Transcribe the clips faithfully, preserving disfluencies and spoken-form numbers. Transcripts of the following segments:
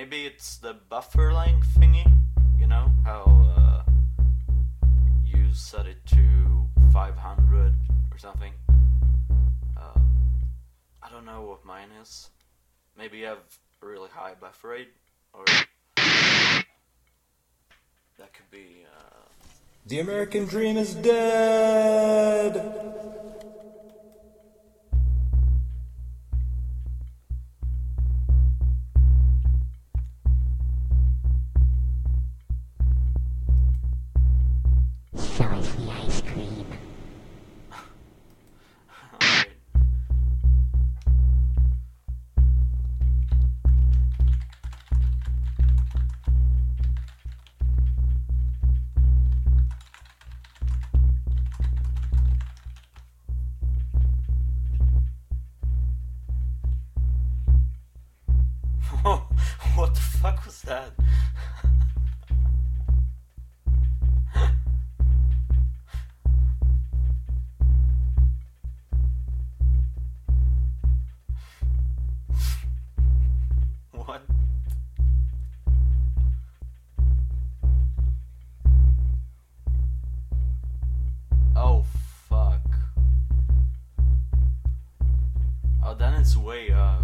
maybe it's the buffer length thingy. You know how uh, you set it to five hundred or something. Uh, I don't know what mine is. Maybe you have a really high buffer rate, or that could be. Uh... The American dream is dead. Spicy ice cream. Alright. What the fuck was that? What? Oh fuck. Oh, then it's way off.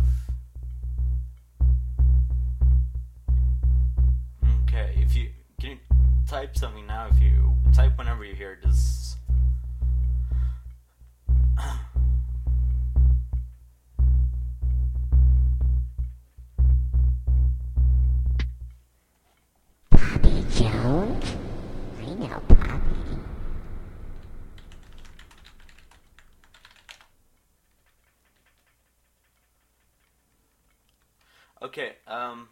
Okay, if you can you type something now, if you type whenever you hear this. Poppy Jones? I know Poppy. Okay, um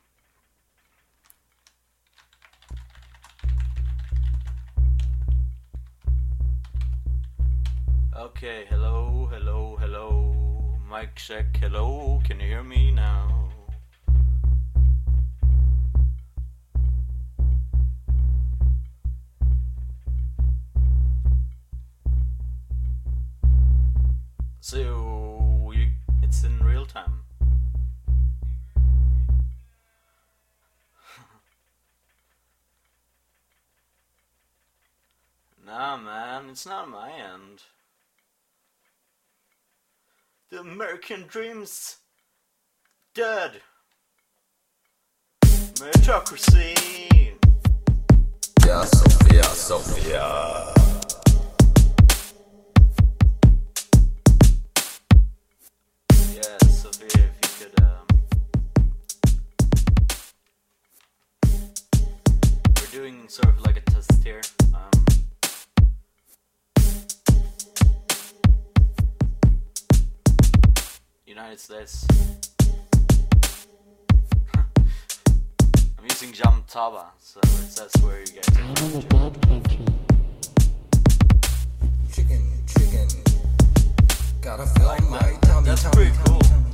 Okay, hello, hello, hello. Mic check, hello, can you hear me now? So, you, it's in real time. Nah, man, it's not my end. The American dream's dead. Meritocracy. Yeah, Sophia, Sophia. Yeah, Sophia, if you could, um... we're doing sort of like a test here. Um... United States. I'm using Jamtaba, so it says where you guys I'm in the dead country. Chicken, chicken. Gotta feel like my that. tummy, That's tummy, pretty tummy, cool. tummy.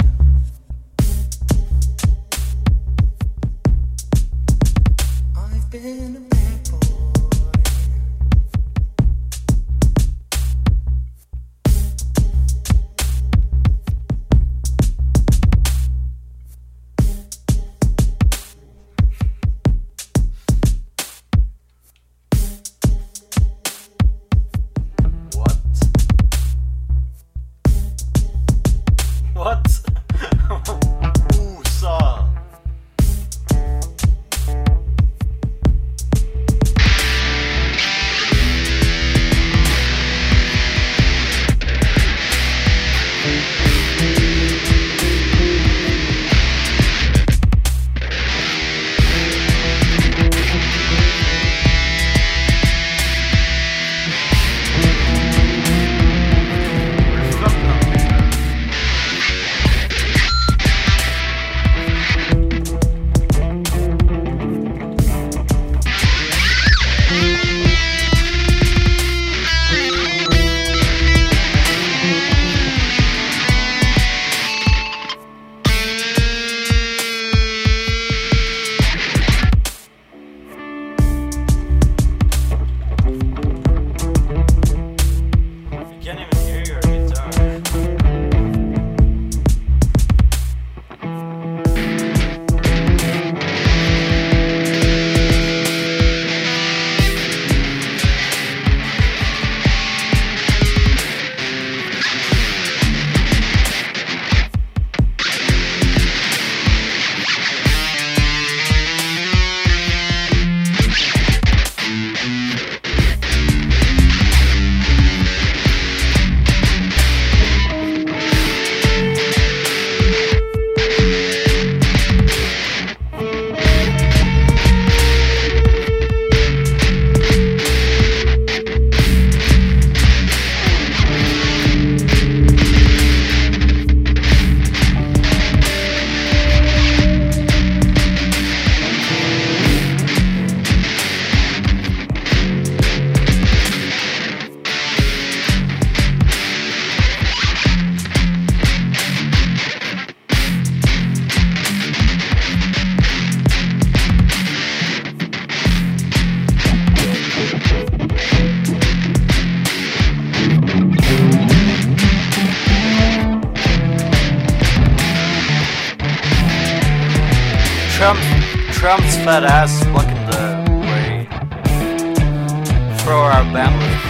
I've been a bad boy. What? Ooh, saw. Where the fuck am I? Trump, Trump's fat ass blocking the way for our bandwidth.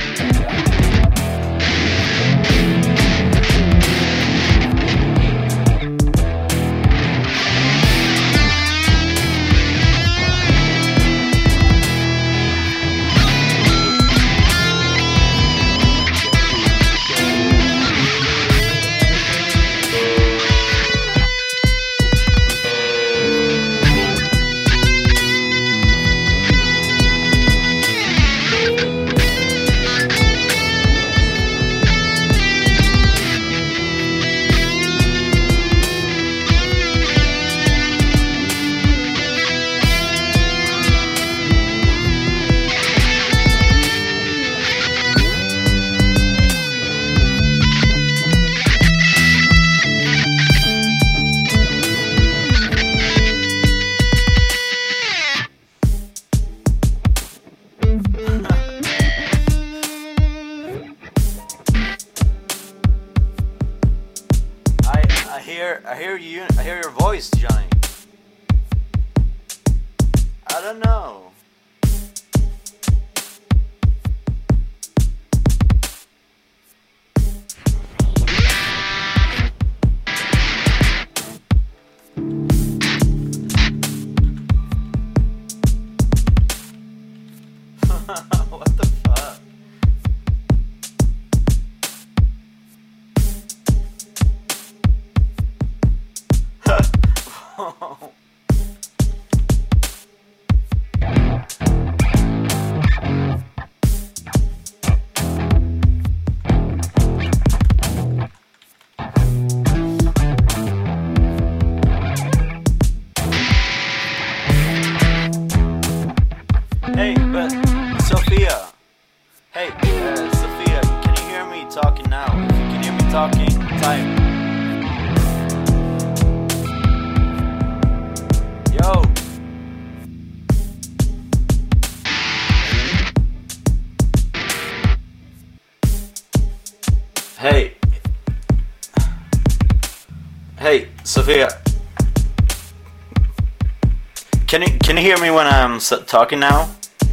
I hear you. I hear your voice, Johnny. I don't know. What the fuck? Hey, but Sophia. Hey, uh, Sophia, can you hear me talking now? If you can hear me talking, type. Yo. Hey. Hey, Sophia. Can you can you hear me when I'm s- talking now?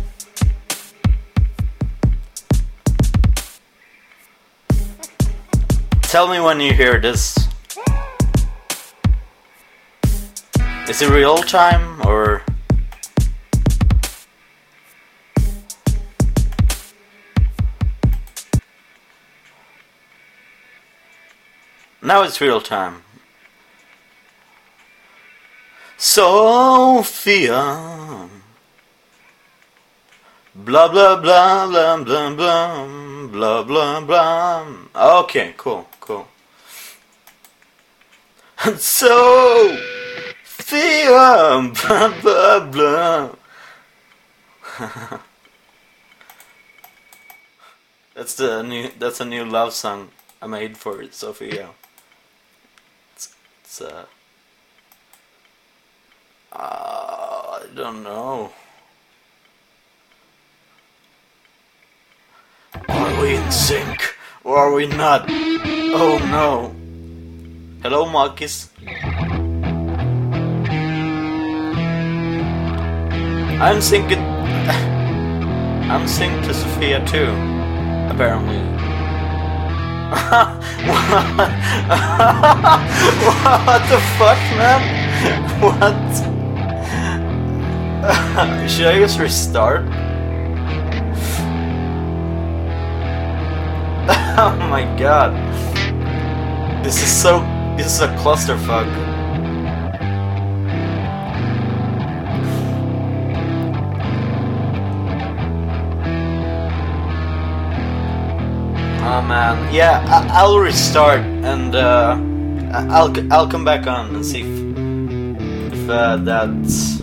Tell me when you hear this. Is it real time or? Now it's real time. Sophia. Blah blah blah blah blah blah blah blah blah. Okay, cool, cool. Sophia. Blah blah blah. That's the new. That's a new love song I made for Sophia. It's, it's uh. Uh, I don't know. Are we in sync or are we not? Oh no. Hello, Marcus. I'm syncing. I'm synced to Sophia too. Apparently. What the fuck, man? What? Should I just restart? Oh my god. This is so... This is a clusterfuck. Oh man. Yeah, I- I'll restart and uh, I'll I'll come back on and see if, if uh, that's...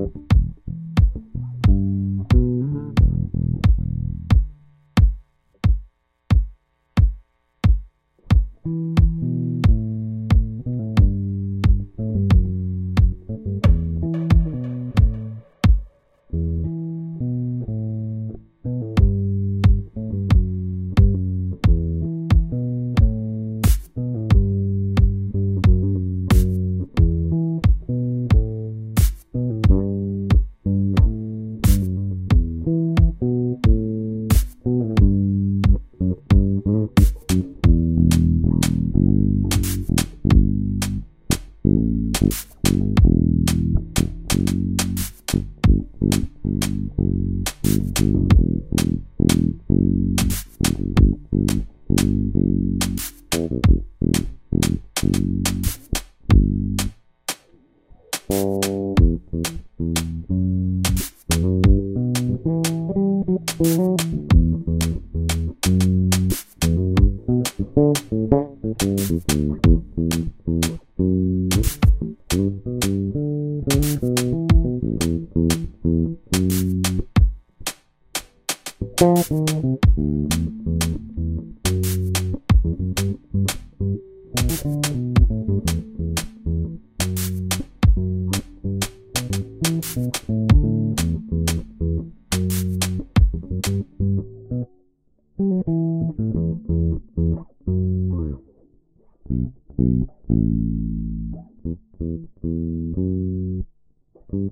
Thank you.